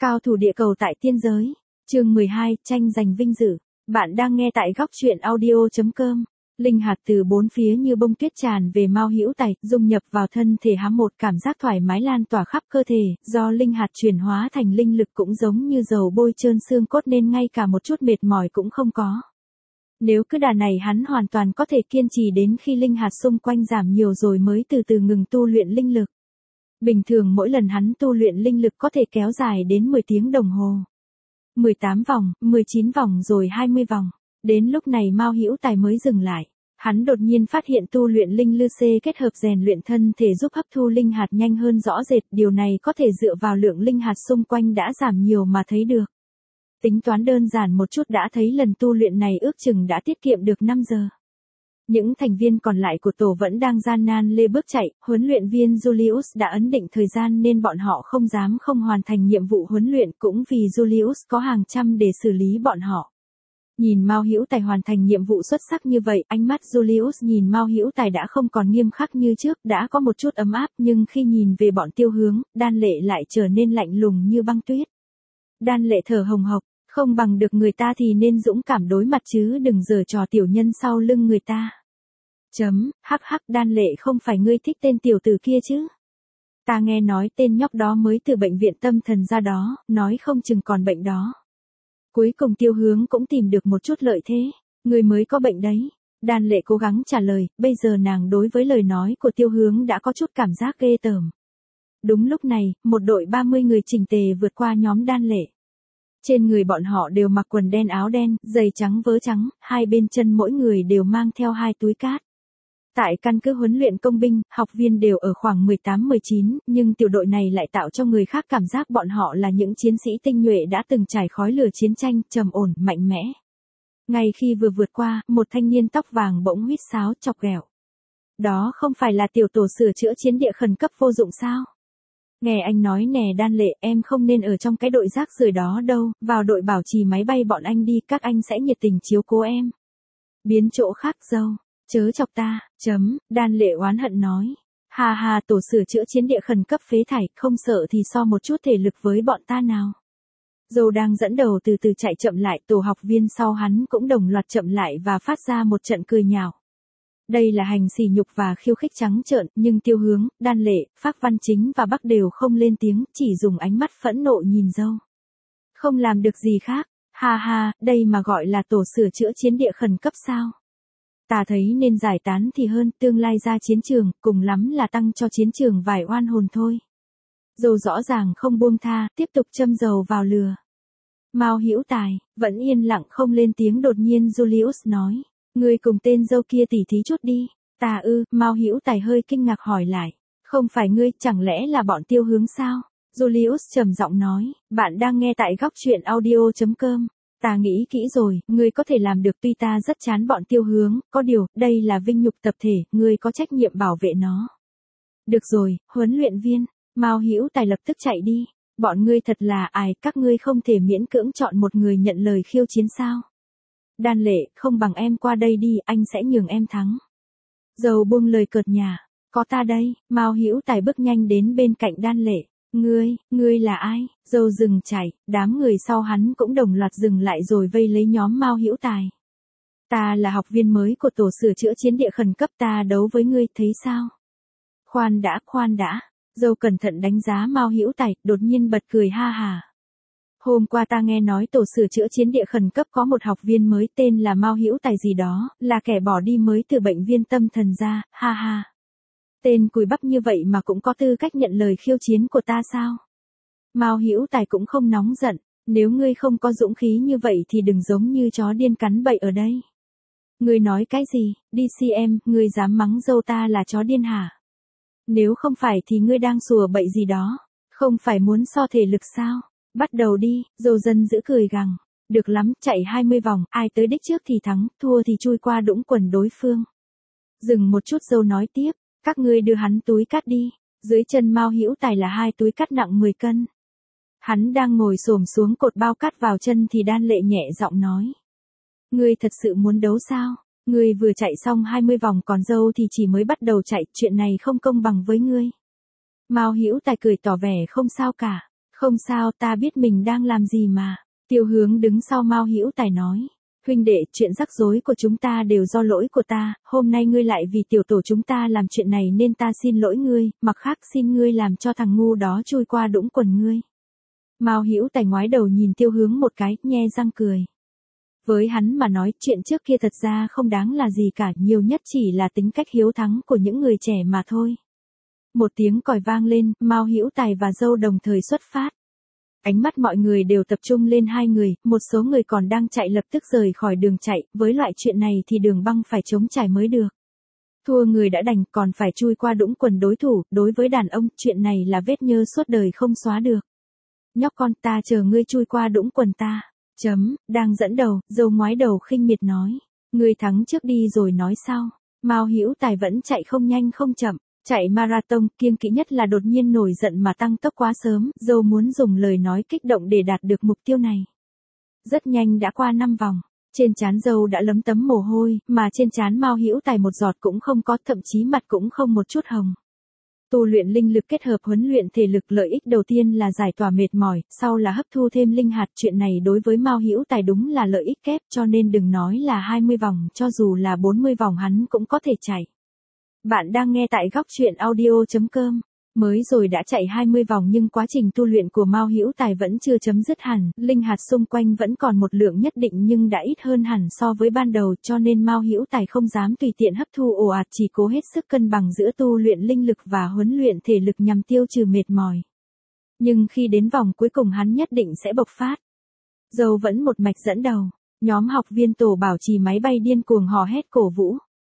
Cao thủ địa cầu tại tiên giới. Chương 12, tranh giành vinh dự. Bạn đang nghe tại góc truyện audio.com. Linh hạt từ bốn phía như bông tuyết tràn về Mao Hữu Tài, dung nhập vào thân thể hắn, một cảm giác thoải mái lan tỏa khắp cơ thể, do linh hạt chuyển hóa thành linh lực cũng giống như dầu bôi trơn xương cốt nên ngay cả một chút mệt mỏi cũng không có. Nếu cứ đà này hắn hoàn toàn có thể kiên trì đến khi linh hạt xung quanh giảm nhiều rồi mới từ từ ngừng tu luyện linh lực. Bình thường mỗi lần hắn tu luyện linh lực có thể kéo dài đến 10 tiếng đồng hồ. 18 vòng, 19 vòng rồi 20 vòng. Đến lúc này Mao Hữu Tài mới dừng lại. Hắn đột nhiên phát hiện tu luyện linh lư xê kết hợp rèn luyện thân thể giúp hấp thu linh hạt nhanh hơn rõ rệt. Điều này có thể dựa vào lượng linh hạt xung quanh đã giảm nhiều mà thấy được. Tính toán đơn giản một chút đã thấy lần tu luyện này ước chừng đã tiết kiệm được 5 giờ. Những thành viên còn lại của tổ vẫn đang gian nan lê bước chạy, huấn luyện viên Julius đã ấn định thời gian nên bọn họ không dám không hoàn thành nhiệm vụ huấn luyện, cũng vì Julius có hàng trăm để xử lý bọn họ. Nhìn Mao Hữu Tài hoàn thành nhiệm vụ xuất sắc như vậy, ánh mắt Julius nhìn Mao Hữu Tài đã không còn nghiêm khắc như trước, đã có một chút ấm áp, nhưng khi nhìn về bọn Tiêu Hướng, Đan Lệ lại trở nên lạnh lùng như băng tuyết. Đan Lệ thở hồng hộc, không bằng được người ta thì nên dũng cảm đối mặt chứ đừng giở trò tiểu nhân sau lưng người ta. Hắc hắc, Đan Lệ, không phải ngươi thích tên tiểu tử kia chứ? Ta nghe nói tên nhóc đó mới từ bệnh viện tâm thần ra đó, nói không chừng còn bệnh đó. Cuối cùng Tiêu Hướng cũng tìm được một chút lợi thế, ngươi mới có bệnh đấy. Đan Lệ cố gắng trả lời, bây giờ nàng đối với lời nói của Tiêu Hướng đã có chút cảm giác ghê tởm. Đúng lúc này, một đội 30 người chỉnh tề vượt qua nhóm Đan Lệ. Trên người bọn họ đều mặc quần đen áo đen, giày trắng vớ trắng, hai bên chân mỗi người đều mang theo 2 túi cát. Tại căn cứ huấn luyện công binh, học viên đều ở khoảng 18-19, nhưng tiểu đội này lại tạo cho người khác cảm giác bọn họ là những chiến sĩ tinh nhuệ đã từng trải khói lửa chiến tranh, trầm ổn, mạnh mẽ. Ngay khi vừa vượt qua, một thanh niên tóc vàng bỗng huýt sáo chọc ghẹo. Đó không phải là tiểu tổ sửa chữa chiến địa khẩn cấp vô dụng sao? Nghe anh nói nè Đan Lệ, em không nên ở trong cái đội rác rưởi đó đâu, vào đội bảo trì máy bay bọn anh đi, các anh sẽ nhiệt tình chiếu cố em. Biến chỗ khác dâu. Chớ chọc ta, Đan Lệ oán hận nói. Ha ha, tổ sửa chữa chiến địa khẩn cấp phế thải, không sợ thì so một chút thể lực với bọn ta nào. Dâu đang dẫn đầu từ từ chạy chậm lại, tổ học viên sau hắn cũng đồng loạt chậm lại và phát ra một trận cười nhạo. Đây là hành sỉ nhục và khiêu khích trắng trợn, nhưng Tiêu Hướng, Đan Lệ, Phác Văn Chính và Bắc đều không lên tiếng, chỉ dùng ánh mắt phẫn nộ nhìn dâu. Không làm được gì khác, ha ha, đây mà gọi là tổ sửa chữa chiến địa khẩn cấp sao? Ta thấy nên giải tán thì hơn, tương lai ra chiến trường, cùng lắm là tăng cho chiến trường vài oan hồn thôi. Dâu rõ ràng không buông tha, tiếp tục châm dầu vào lửa. Mao Hữu Tài, vẫn yên lặng không lên tiếng, đột nhiên Julius nói. Ngươi cùng tên dâu kia tỉ thí chút đi. Ta ư? Mao Hữu Tài hơi kinh ngạc hỏi lại. Không phải ngươi, chẳng lẽ là bọn Tiêu Hướng sao? Julius trầm giọng nói, bạn đang nghe tại góc truyện audio.com. Ta nghĩ kỹ rồi, ngươi có thể làm được, tuy ta rất chán bọn Tiêu Hướng, có điều, đây là vinh nhục tập thể, ngươi có trách nhiệm bảo vệ nó. Được rồi, huấn luyện viên. Mao Hữu Tài lập tức chạy đi. Bọn ngươi thật là ai, các ngươi không thể miễn cưỡng chọn một người nhận lời khiêu chiến sao? Đan Lệ, không bằng em qua đây đi, anh sẽ nhường em thắng. Dâu buông lời cợt nhả. Có ta đây. Mao Hữu Tài bước nhanh đến bên cạnh Đan Lệ. Ngươi là ai? Dâu dừng chạy, đám người sau hắn cũng đồng loạt dừng lại rồi vây lấy nhóm Mao Hữu Tài. Ta là học viên mới của tổ sửa chữa chiến địa khẩn cấp, ta đấu với ngươi, thấy sao? Khoan đã. Dâu cẩn thận đánh giá Mao Hữu Tài, đột nhiên bật cười ha hà. Hôm qua ta nghe nói tổ sửa chữa chiến địa khẩn cấp có một học viên mới tên là Mao Hữu Tài gì đó, là kẻ bỏ đi mới từ bệnh viện tâm thần ra, ha ha. Tên cùi bắp như vậy mà cũng có tư cách nhận lời khiêu chiến của ta sao? Mao Hữu Tài cũng không nóng giận, nếu ngươi không có dũng khí như vậy thì đừng giống như chó điên cắn bậy ở đây. Ngươi nói cái gì? DCM, ngươi dám mắng dâu ta là chó điên hả? Nếu không phải thì ngươi đang sùa bậy gì đó, không phải muốn so thể lực sao? Bắt đầu đi, dâu dân giữ cười gằn. Được lắm, chạy 20 vòng, ai tới đích trước thì thắng, thua thì chui qua đũng quần đối phương. Dừng một chút, dâu nói tiếp, các ngươi đưa hắn túi cát đi. Dưới chân Mao Hữu Tài là 2 túi cát nặng 10 cân. Hắn đang ngồi xổm xuống cột bao cát vào chân thì Đan Lệ nhẹ giọng nói. Ngươi thật sự muốn đấu sao? Ngươi vừa chạy xong 20 vòng còn dâu thì chỉ mới bắt đầu chạy, chuyện này không công bằng với ngươi. Mao Hữu Tài cười tỏ vẻ không sao cả. Không sao, ta biết mình đang làm gì mà. Tiêu Hướng đứng sau Mao Hữu Tài nói. Huynh đệ, chuyện rắc rối của chúng ta đều do lỗi của ta, hôm nay ngươi lại vì tiểu tổ chúng ta làm chuyện này nên ta xin lỗi ngươi, mặt khác xin ngươi làm cho thằng ngu đó chui qua đũng quần ngươi. Mao Hữu Tài ngoái đầu nhìn Tiêu Hướng một cái, nhe răng cười. Với hắn mà nói, chuyện trước kia thật ra không đáng là gì cả, nhiều nhất chỉ là tính cách hiếu thắng của những người trẻ mà thôi. Một tiếng còi vang lên, Mao Hữu Tài và dâu đồng thời xuất phát. Ánh mắt mọi người đều tập trung lên hai người, một số người còn đang chạy lập tức rời khỏi đường chạy, với loại chuyện này thì đường băng phải chống trải mới được. Thua người đã đành, còn phải chui qua đũng quần đối thủ, đối với đàn ông, chuyện này là vết nhơ suốt đời không xóa được. Nhóc con, ta chờ ngươi chui qua đũng quần ta. Đang dẫn đầu, dâu ngoái đầu khinh miệt nói. Ngươi thắng trước đi rồi nói sau. Mao Hữu Tài vẫn chạy không nhanh không chậm. Chạy marathon, kiêng kỵ nhất là đột nhiên nổi giận mà tăng tốc quá sớm, dâu muốn dùng lời nói kích động để đạt được mục tiêu này. Rất nhanh đã qua 5 vòng, trên trán dâu đã lấm tấm mồ hôi, mà trên trán Mao Hữu Tài một giọt cũng không có, thậm chí mặt cũng không một chút hồng. Tu luyện linh lực kết hợp huấn luyện thể lực, lợi ích đầu tiên là giải tỏa mệt mỏi, sau là hấp thu thêm linh hạt, chuyện này đối với Mao Hữu Tài đúng là lợi ích kép, cho nên đừng nói là 20 vòng, cho dù là 40 vòng hắn cũng có thể chạy. Bạn đang nghe tại góc truyện audio.com. Mới rồi đã chạy 20 vòng nhưng quá trình tu luyện của Mao Hữu Tài vẫn chưa chấm dứt hẳn, linh hạt xung quanh vẫn còn một lượng nhất định nhưng đã ít hơn hẳn so với ban đầu, cho nên Mao Hữu Tài không dám tùy tiện hấp thu ồ ạt, chỉ cố hết sức cân bằng giữa tu luyện linh lực và huấn luyện thể lực nhằm tiêu trừ mệt mỏi. Nhưng khi đến vòng cuối cùng hắn nhất định sẽ bộc phát. Dâu vẫn một mạch dẫn đầu, nhóm học viên tổ bảo trì máy bay điên cuồng hò hét cổ vũ.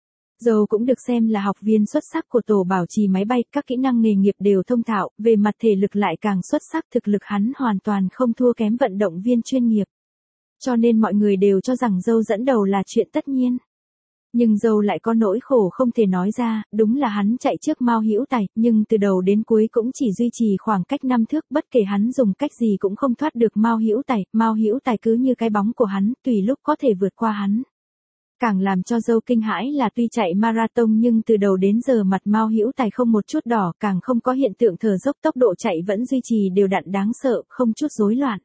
Dâu cũng được xem là học viên xuất sắc của tổ bảo trì máy bay, các kỹ năng nghề nghiệp đều thông thạo, về mặt thể lực lại càng xuất sắc, thực lực hắn hoàn toàn không thua kém vận động viên chuyên nghiệp. Cho nên mọi người đều cho rằng dâu dẫn đầu là chuyện tất nhiên. Nhưng dâu lại có nỗi khổ không thể nói ra, đúng là hắn chạy trước Mao Hữu Tài, nhưng từ đầu đến cuối cũng chỉ duy trì khoảng cách 5 thước, bất kể hắn dùng cách gì cũng không thoát được Mao Hữu Tài cứ như cái bóng của hắn, tùy lúc có thể vượt qua hắn. Càng làm cho dâu kinh hãi là tuy chạy marathon nhưng từ đầu đến giờ mặt Mao Hữu Tài không một chút đỏ, càng không có hiện tượng thở dốc, tốc độ chạy vẫn duy trì đều đặn đáng sợ, không chút rối loạn.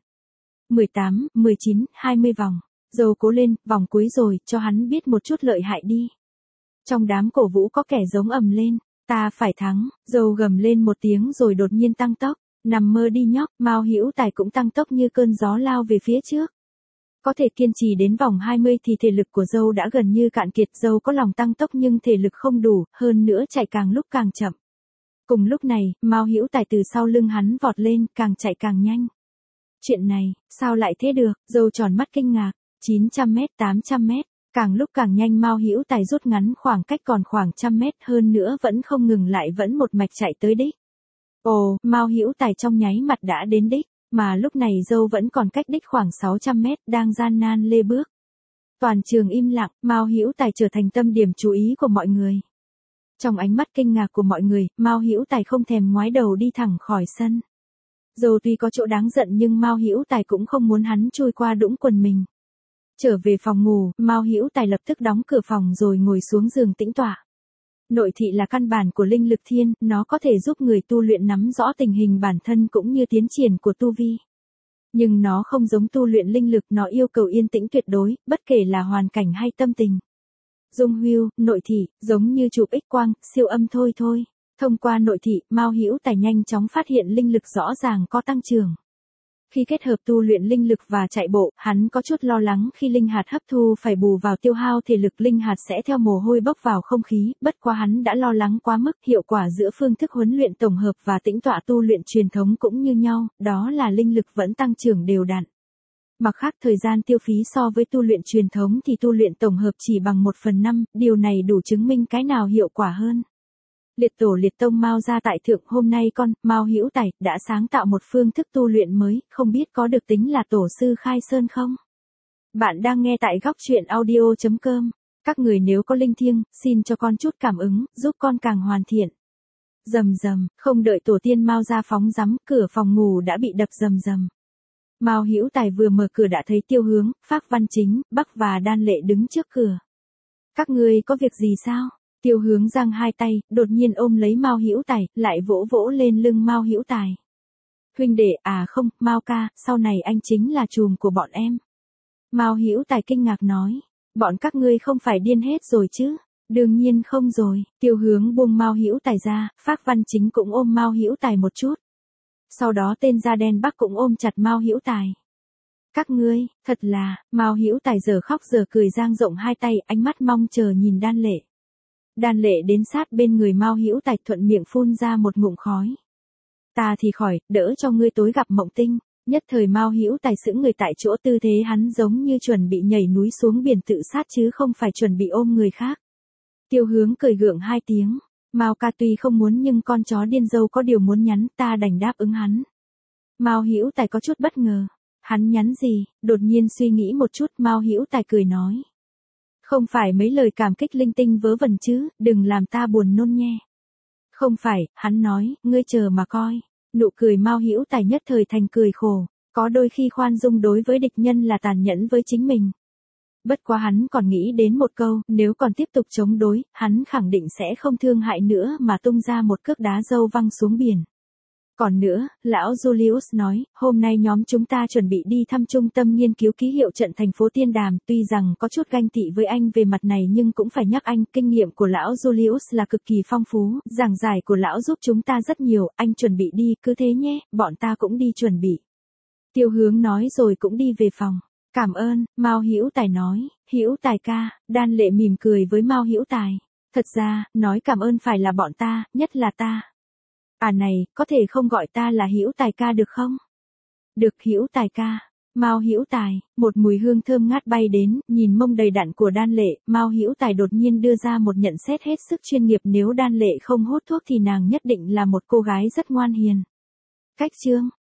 18, 19, 20 vòng. Dâu cố lên, vòng cuối rồi, cho hắn biết một chút lợi hại đi. Trong đám cổ vũ có kẻ giống ầm lên, ta phải thắng, dâu gầm lên một tiếng rồi đột nhiên tăng tốc, nằm mơ đi nhóc, Mao Hữu Tài cũng tăng tốc như cơn gió lao về phía trước. Có thể kiên trì đến vòng 20 thì thể lực của dâu đã gần như cạn kiệt, dâu có lòng tăng tốc nhưng thể lực không đủ, hơn nữa chạy càng lúc càng chậm. Cùng lúc này, Mao Hữu Tài từ sau lưng hắn vọt lên, càng chạy càng nhanh. Chuyện này, sao lại thế được, dâu tròn mắt kinh ngạc, 900 mét, 800 mét, càng lúc càng nhanh, Mao Hữu Tài rút ngắn khoảng cách còn khoảng 100 mét, hơn nữa vẫn không ngừng lại, vẫn một mạch chạy tới đích. Ồ, Mao Hữu Tài trong nháy mặt đã đến đích. Mà lúc này dâu vẫn còn cách đích khoảng 600 mét, đang gian nan lê bước. Toàn trường im lặng, Mao Hữu Tài trở thành tâm điểm chú ý của mọi người. Trong ánh mắt kinh ngạc của mọi người, Mao Hữu Tài không thèm ngoái đầu đi thẳng khỏi sân. Dâu tuy có chỗ đáng giận nhưng Mao Hữu Tài cũng không muốn hắn chui qua đũng quần mình. Trở về phòng ngủ, Mao Hữu Tài lập tức đóng cửa phòng rồi ngồi xuống giường tĩnh tọa. Nội thị là căn bản của linh lực thiên, nó có thể giúp người tu luyện nắm rõ tình hình bản thân cũng như tiến triển của tu vi. Nhưng nó không giống tu luyện linh lực, nó yêu cầu yên tĩnh tuyệt đối, bất kể là hoàn cảnh hay tâm tình. Dung hưu, nội thị, giống như chụp X-quang, siêu âm thôi. Thông qua nội thị, Mao Hữu Tài nhanh chóng phát hiện linh lực rõ ràng có tăng trưởng. Khi kết hợp tu luyện linh lực và chạy bộ, hắn có chút lo lắng khi linh hạt hấp thu phải bù vào tiêu hao thể lực, linh hạt sẽ theo mồ hôi bốc vào không khí, bất quá hắn đã lo lắng quá mức, hiệu quả giữa phương thức huấn luyện tổng hợp và tĩnh tọa tu luyện truyền thống cũng như nhau, đó là linh lực vẫn tăng trưởng đều đặn. Mặt khác thời gian tiêu phí so với tu luyện truyền thống thì tu luyện tổng hợp chỉ bằng 1/5, điều này đủ chứng minh cái nào hiệu quả hơn. Liệt tổ liệt tông Mao gia tại thượng, hôm nay Mao Hữu Tài, đã sáng tạo một phương thức tu luyện mới, không biết có được tính là tổ sư khai sơn không? Bạn đang nghe tại góc truyện audio.com. Các người nếu có linh thiêng, xin cho con chút cảm ứng, giúp con càng hoàn thiện. Rầm rầm, không đợi tổ tiên Mao gia phóng rắm, cửa phòng ngủ đã bị đập rầm rầm. Mao Hữu Tài vừa mở cửa đã thấy Tiêu Hướng, Phác Văn Chính, Bắc và Đan Lệ đứng trước cửa. Các ngươi có việc gì sao? Tiêu Hướng giang hai tay, đột nhiên ôm lấy Mao Hữu Tài, lại vỗ vỗ lên lưng Mao Hữu Tài. Huynh đệ à không, Mao ca, sau này anh chính là trùm của bọn em. Mao Hữu Tài kinh ngạc nói, bọn các ngươi không phải điên hết rồi chứ? Đương nhiên không rồi. Tiêu Hướng buông Mao Hữu Tài ra, Phác Văn Chính cũng ôm Mao Hữu Tài một chút. Sau đó tên da đen Bắc cũng ôm chặt Mao Hữu Tài. Các ngươi, thật là, Mao Hữu Tài giờ khóc giờ cười dang rộng hai tay, ánh mắt mong chờ nhìn Đan Lệ. Đan Lệ đến sát bên người Mao Hữu Tài, thuận miệng phun ra một ngụm khói. Ta thì khỏi, đỡ cho ngươi tối gặp mộng tinh. Nhất thời Mao Hữu Tài sững người tại chỗ, tư thế hắn giống như chuẩn bị nhảy núi xuống biển tự sát chứ không phải chuẩn bị ôm người khác. Tiêu Hướng cười gượng hai tiếng, Mao ca tuy không muốn nhưng con chó điên dâu có điều muốn nhắn, ta đành đáp ứng hắn. Mao Hữu Tài có chút bất ngờ, hắn nhắn gì? Đột nhiên suy nghĩ một chút, Mao Hữu Tài cười nói, không phải mấy lời cảm kích linh tinh vớ vẩn chứ, đừng làm ta buồn nôn nhé. Không phải, hắn nói, ngươi chờ mà coi. Nụ cười Mao Hữu Tài nhất thời thành cười khổ, có đôi khi khoan dung đối với địch nhân là tàn nhẫn với chính mình. Bất quá hắn còn nghĩ đến một câu, nếu còn tiếp tục chống đối, hắn khẳng định sẽ không thương hại nữa mà tung ra một cước đá dâu văng xuống biển. Còn nữa, lão Julius nói, hôm nay nhóm chúng ta chuẩn bị đi thăm trung tâm nghiên cứu ký hiệu trận thành phố Tiên Đàm, tuy rằng có chút ganh tị với anh về mặt này nhưng cũng phải nhắc anh, kinh nghiệm của lão Julius là cực kỳ phong phú, giảng giải của lão giúp chúng ta rất nhiều, anh chuẩn bị đi, cứ thế nhé, bọn ta cũng đi chuẩn bị. Tiêu Hướng nói rồi cũng đi về phòng. Cảm ơn, Mao Hữu Tài nói, Hữu Tài ca. Đan Lệ mỉm cười với Mao Hữu Tài. Thật ra, nói cảm ơn phải là bọn ta, nhất là ta. À này, có thể không gọi ta là Hữu Tài ca được không? Được Hữu Tài ca. Mao Hữu Tài. Một mùi hương thơm ngát bay đến, nhìn mông đầy đặn của Đan Lệ, Mao Hữu Tài đột nhiên đưa ra một nhận xét hết sức chuyên nghiệp, nếu Đan Lệ không hút thuốc thì nàng nhất định là một cô gái rất ngoan hiền. Cách chương